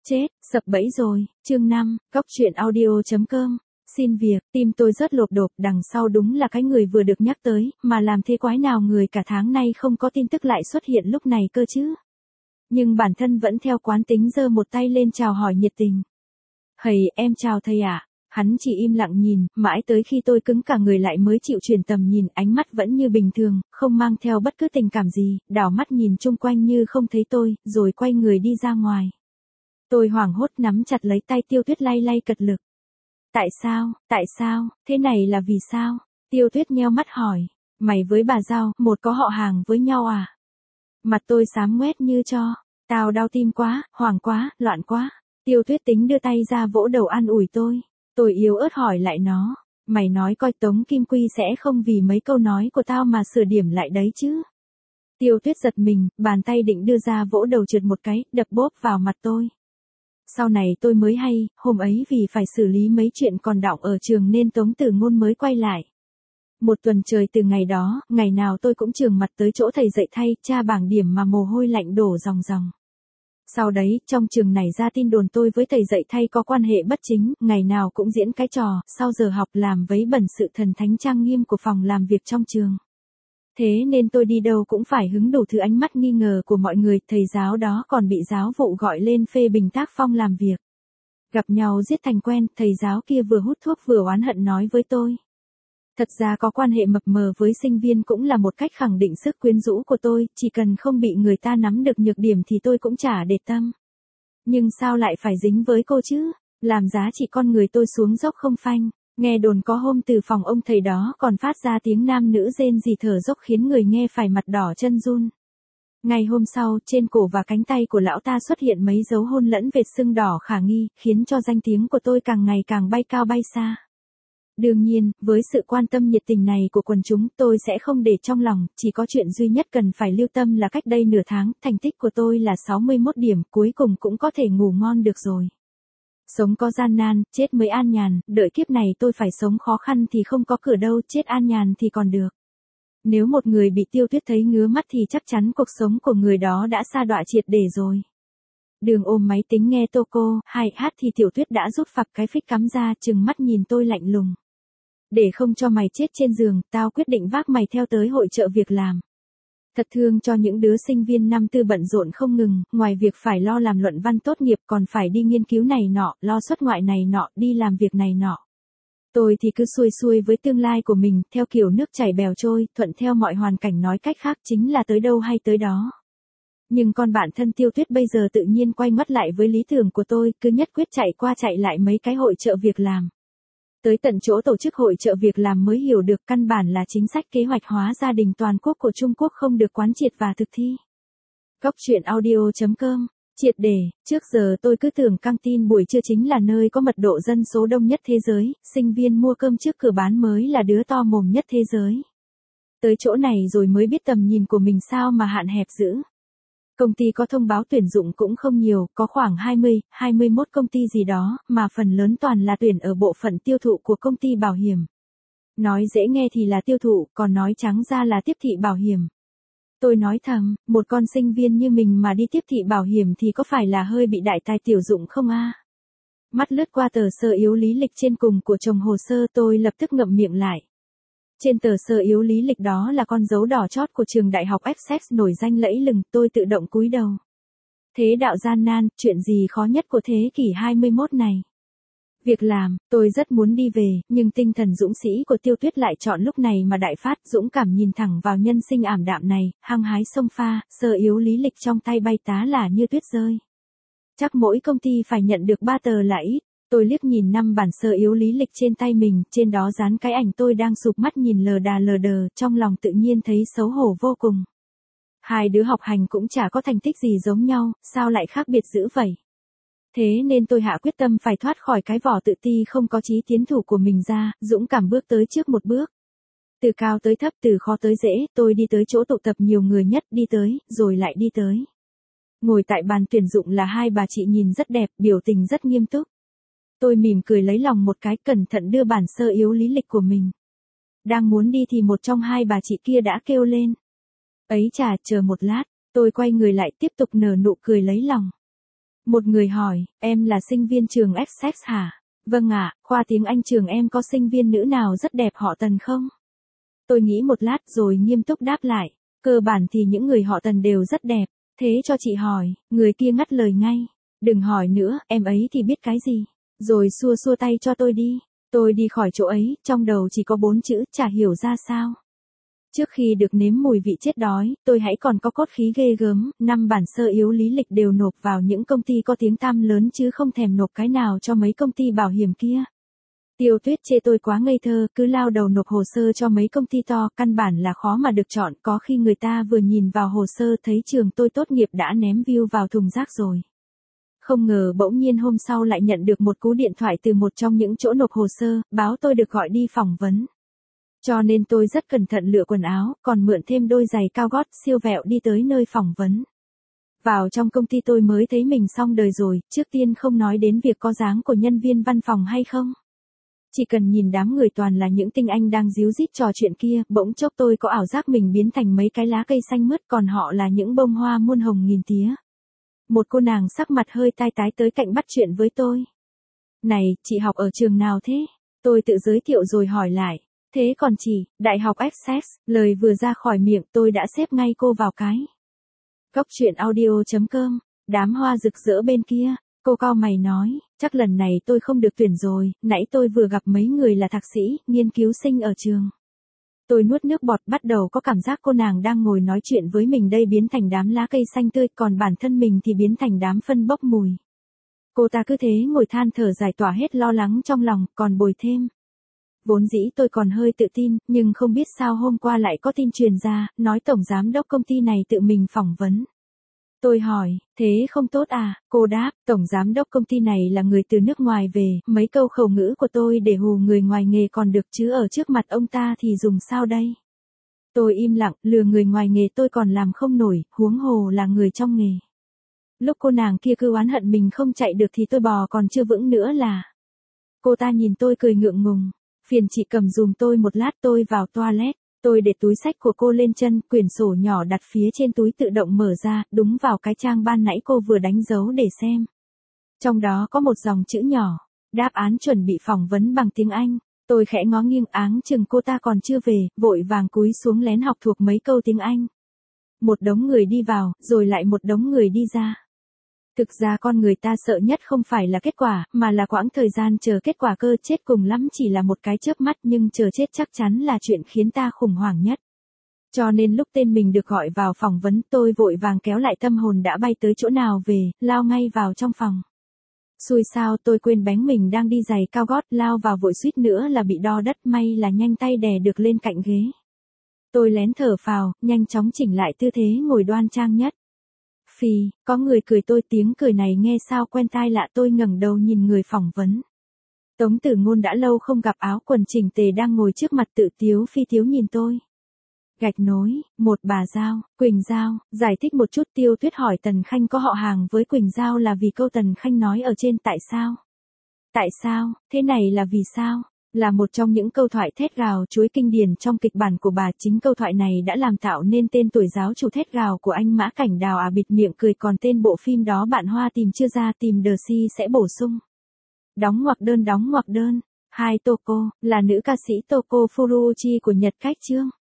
Chết, sập bẫy rồi, chương 5, Góc truyện audio.com. Xin việc, tim tôi rất lột đột, đằng sau đúng là cái người vừa được nhắc tới, mà làm thế quái nào người cả tháng nay không có tin tức lại xuất hiện lúc này cơ chứ. Nhưng bản thân vẫn theo quán tính giơ một tay lên chào hỏi nhiệt tình. Hầy, em chào thầy ạ. Hắn chỉ im lặng nhìn, mãi tới khi tôi cứng cả người lại mới chịu chuyển tầm nhìn, ánh mắt vẫn như bình thường, không mang theo bất cứ tình cảm gì, đảo mắt nhìn chung quanh như không thấy tôi, rồi quay người đi ra ngoài. Tôi hoảng hốt nắm chặt lấy tay Tiêu Tuyết lay lay cật lực. Tại sao, thế này là vì sao? Tiêu Tuyết nheo mắt hỏi, mày với bà Giao, một có họ hàng với nhau à? Mặt tôi xám ngoét như cho, tao đau tim quá, hoảng quá, loạn quá. Tiêu Tuyết tính đưa tay ra vỗ đầu an ủi tôi. Tôi yếu ớt hỏi lại nó, mày nói coi Tống Kim Quy sẽ không vì mấy câu nói của tao mà sửa điểm lại đấy chứ? Tiêu Tuyết giật mình, bàn tay định đưa ra vỗ đầu trượt một cái, đập bốp vào mặt tôi. Sau này tôi mới hay, hôm ấy vì phải xử lý mấy chuyện còn đọng ở trường nên Tống Tử Ngôn mới quay lại. Một tuần trời từ ngày đó, ngày nào tôi cũng trường mặt tới chỗ thầy dạy thay, tra bảng điểm mà mồ hôi lạnh đổ ròng ròng. Sau đấy, trong trường này ra tin đồn tôi với thầy dạy thay có quan hệ bất chính, ngày nào cũng diễn cái trò, sau giờ học làm vấy bẩn sự thần thánh trang nghiêm của phòng làm việc trong trường. Thế nên tôi đi đâu cũng phải hứng đủ thứ ánh mắt nghi ngờ của mọi người, thầy giáo đó còn bị giáo vụ gọi lên phê bình tác phong làm việc. Gặp nhau giết thành quen, thầy giáo kia vừa hút thuốc vừa oán hận nói với tôi. Thật ra có quan hệ mập mờ với sinh viên cũng là một cách khẳng định sức quyến rũ của tôi, chỉ cần không bị người ta nắm được nhược điểm thì tôi cũng chả để tâm. Nhưng sao lại phải dính với cô chứ? Làm giá trị con người tôi xuống dốc không phanh. Nghe đồn có hôm từ phòng ông thầy đó còn phát ra tiếng nam nữ rên rỉ thở dốc khiến người nghe phải mặt đỏ chân run. Ngày hôm sau, trên cổ và cánh tay của lão ta xuất hiện mấy dấu hôn lẫn vệt sưng đỏ khả nghi, khiến cho danh tiếng của tôi càng ngày càng bay cao bay xa. Đương nhiên, với sự quan tâm nhiệt tình này của quần chúng, tôi sẽ không để trong lòng, chỉ có chuyện duy nhất cần phải lưu tâm là cách đây nửa tháng, thành tích của tôi là 61 điểm, cuối cùng cũng có thể ngủ ngon được rồi. Sống có gian nan, chết mới an nhàn, đợi kiếp này tôi phải sống khó khăn thì không có cửa đâu, chết an nhàn thì còn được. Nếu một người bị Tiêu Tuyết thấy ngứa mắt thì chắc chắn cuộc sống của người đó đã sa đọa triệt để rồi. Đường ôm máy tính nghe tô cô, hay hát thì Tiểu Tuyết đã rút phập cái phích cắm ra, trừng mắt nhìn tôi lạnh lùng. Để không cho mày chết trên giường, tao quyết định vác mày theo tới hội chợ việc làm. Thật thương cho những đứa sinh viên năm tư bận rộn không ngừng, ngoài việc phải lo làm luận văn tốt nghiệp còn phải đi nghiên cứu này nọ, lo xuất ngoại này nọ, đi làm việc này nọ. Tôi thì cứ xuôi xuôi với tương lai của mình, theo kiểu nước chảy bèo trôi, thuận theo mọi hoàn cảnh, nói cách khác chính là tới đâu hay tới đó. Nhưng con bạn thân Tiêu Tuyết bây giờ tự nhiên quay mất lại với lý tưởng của tôi, cứ nhất quyết chạy qua chạy lại mấy cái hội chợ việc làm. Tới tận chỗ tổ chức hội chợ việc làm mới hiểu được căn bản là chính sách kế hoạch hóa gia đình toàn quốc của Trung Quốc không được quán triệt và thực thi. Góc truyện audio.com. Triệt để, trước giờ tôi cứ tưởng căng tin buổi trưa chính là nơi có mật độ dân số đông nhất thế giới, sinh viên mua cơm trước cửa bán mới là đứa to mồm nhất thế giới. Tới chỗ này rồi mới biết tầm nhìn của mình sao mà hạn hẹp dữ. Công ty có thông báo tuyển dụng cũng không nhiều, có khoảng 20, 21 công ty gì đó, mà phần lớn toàn là tuyển ở bộ phận tiêu thụ của công ty bảo hiểm. Nói dễ nghe thì là tiêu thụ, còn nói trắng ra là tiếp thị bảo hiểm. Tôi nói thầm, một con sinh viên như mình mà đi tiếp thị bảo hiểm thì có phải là hơi bị đại tài tiểu dụng không a? Mắt lướt qua tờ sơ yếu lý lịch trên cùng của chồng hồ sơ, tôi lập tức ngậm miệng lại. Trên tờ sơ yếu lý lịch đó là con dấu đỏ chót của trường đại học Essex nổi danh lẫy lừng, tôi tự động cúi đầu. Thế đạo gian nan, chuyện gì khó nhất của thế kỷ 21 này? Việc làm, tôi rất muốn đi về, nhưng tinh thần dũng sĩ của Tiêu Tuyết lại chọn lúc này mà đại phát, dũng cảm nhìn thẳng vào nhân sinh ảm đạm này, hăng hái xông pha, sơ yếu lý lịch trong tay bay tá là như tuyết rơi. Chắc mỗi công ty phải nhận được 3 tờ là ít. Tôi liếc nhìn 5 bản sơ yếu lý lịch trên tay mình, trên đó dán cái ảnh tôi đang sụp mắt nhìn lờ đà lờ đờ, trong lòng tự nhiên thấy xấu hổ vô cùng. Hai đứa học hành cũng chả có thành tích gì giống nhau, sao lại khác biệt dữ vậy? Thế nên tôi hạ quyết tâm phải thoát khỏi cái vỏ tự ti không có chí tiến thủ của mình ra, dũng cảm bước tới trước một bước. Từ cao tới thấp, từ khó tới dễ, tôi đi tới chỗ tụ tập nhiều người nhất, đi tới, rồi lại đi tới. Ngồi tại bàn tuyển dụng là hai bà chị nhìn rất đẹp, biểu tình rất nghiêm túc. Tôi mỉm cười lấy lòng một cái, cẩn thận đưa bản sơ yếu lý lịch của mình. Đang muốn đi thì một trong hai bà chị kia đã kêu lên. Ấy chà, chờ một lát, tôi quay người lại tiếp tục nở nụ cười lấy lòng. Một người hỏi, em là sinh viên trường Essex hả? Vâng ạ, khoa tiếng Anh trường em có sinh viên nữ nào rất đẹp họ Tần không? Tôi nghĩ một lát rồi nghiêm túc đáp lại, cơ bản thì những người họ Tần đều rất đẹp, thế cho chị hỏi, người kia ngắt lời ngay, đừng hỏi nữa, em ấy thì biết cái gì, rồi xua xua tay cho tôi đi. Tôi đi khỏi chỗ ấy, trong đầu chỉ có 4 chữ, chả hiểu ra sao. Trước khi được nếm mùi vị chết đói, tôi hãy còn có cốt khí ghê gớm, 5 bản sơ yếu lý lịch đều nộp vào những công ty có tiếng tăm lớn chứ không thèm nộp cái nào cho mấy công ty bảo hiểm kia. Tiêu Tuyết chê tôi quá ngây thơ, cứ lao đầu nộp hồ sơ cho mấy công ty to, căn bản là khó mà được chọn, có khi người ta vừa nhìn vào hồ sơ thấy trường tôi tốt nghiệp đã ném view vào thùng rác rồi. Không ngờ bỗng nhiên hôm sau lại nhận được một cú điện thoại từ một trong những chỗ nộp hồ sơ, báo tôi được gọi đi phỏng vấn. Cho nên tôi rất cẩn thận lựa quần áo, còn mượn thêm đôi giày cao gót siêu vẹo đi tới nơi phỏng vấn. Vào trong công ty tôi mới thấy mình xong đời rồi, trước tiên không nói đến việc có dáng của nhân viên văn phòng hay không. Chỉ cần nhìn đám người toàn là những tinh anh đang díu dít trò chuyện kia, bỗng chốc tôi có ảo giác mình biến thành mấy cái lá cây xanh mướt còn họ là những bông hoa muôn hồng nghìn tía. Một cô nàng sắc mặt hơi tai tái tới cạnh bắt chuyện với tôi. Này, chị học ở trường nào thế? Tôi tự giới thiệu rồi hỏi lại. Thế còn chị, Đại học Essex, lời vừa ra khỏi miệng tôi đã xếp ngay cô vào cái. Góc chuyện audio.com, đám hoa rực rỡ bên kia, cô cau mày nói, chắc lần này tôi không được tuyển rồi, nãy tôi vừa gặp mấy người là thạc sĩ, nghiên cứu sinh ở trường. Tôi nuốt nước bọt bắt đầu có cảm giác cô nàng đang ngồi nói chuyện với mình đây biến thành đám lá cây xanh tươi, còn bản thân mình thì biến thành đám phân bốc mùi. Cô ta cứ thế ngồi than thở giải tỏa hết lo lắng trong lòng, còn bồi thêm. Vốn dĩ tôi còn hơi tự tin, nhưng không biết sao hôm qua lại có tin truyền ra, nói tổng giám đốc công ty này tự mình phỏng vấn. Tôi hỏi, thế không tốt à? Cô đáp, tổng giám đốc công ty này là người từ nước ngoài về, mấy câu khẩu ngữ của tôi để hù người ngoài nghề còn được chứ ở trước mặt ông ta thì dùng sao đây? Tôi im lặng, lừa người ngoài nghề tôi còn làm không nổi, huống hồ là người trong nghề. Lúc cô nàng kia cứ oán hận mình không chạy được thì tôi bò còn chưa vững nữa là. Cô ta nhìn tôi cười ngượng ngùng, phiền chị cầm dùm tôi một lát, tôi vào toilet. Tôi để túi xách của cô lên chân, quyển sổ nhỏ đặt phía trên túi tự động mở ra, đúng vào cái trang ban nãy cô vừa đánh dấu để xem. Trong đó có một dòng chữ nhỏ, đáp án chuẩn bị phỏng vấn bằng tiếng Anh. Tôi khẽ ngó nghiêng áng chừng cô ta còn chưa về, vội vàng cúi xuống lén học thuộc mấy câu tiếng Anh. Một đống người đi vào, rồi lại một đống người đi ra. Thực ra con người ta sợ nhất không phải là kết quả, mà là quãng thời gian chờ kết quả cơ, chết cùng lắm chỉ là một cái chớp mắt, nhưng chờ chết chắc chắn là chuyện khiến ta khủng hoảng nhất. Cho nên lúc tên mình được gọi vào phỏng vấn tôi vội vàng kéo lại tâm hồn đã bay tới chỗ nào về, lao ngay vào trong phòng. Xui sao tôi quên bánh mình đang đi giày cao gót, lao vào vội suýt nữa là bị đo đất, may là nhanh tay đè được lên cạnh ghế. Tôi lén thở phào, nhanh chóng chỉnh lại tư thế ngồi đoan trang nhất. Phì, có người cười tôi, tiếng cười này nghe sao quen tai lạ, tôi ngẩng đầu nhìn người phỏng vấn. Tống Tử Ngôn đã lâu không gặp, áo quần chỉnh tề đang ngồi trước mặt tự tiếu phi tiếu nhìn tôi. Gạch nối, một bà Giao, Quỳnh Giao, giải thích một chút. Tiêu Tuyết hỏi Tần Khanh có họ hàng với Quỳnh Giao là vì câu Tần Khanh nói ở trên tại sao? Tại sao, thế này là vì sao? Là một trong những câu thoại thét gào chuối kinh điển trong kịch bản của bà, chính câu thoại này đã làm tạo nên tên tuổi giáo chủ thét gào của anh Mã Cảnh Đào à, bịt miệng cười, còn tên bộ phim đó bạn Hoa tìm chưa ra, tìm The Si sẽ bổ sung. Đóng ngoặc đơn. Hai Toko, là nữ ca sĩ Toko Furuuchi của Nhật Cách Chương.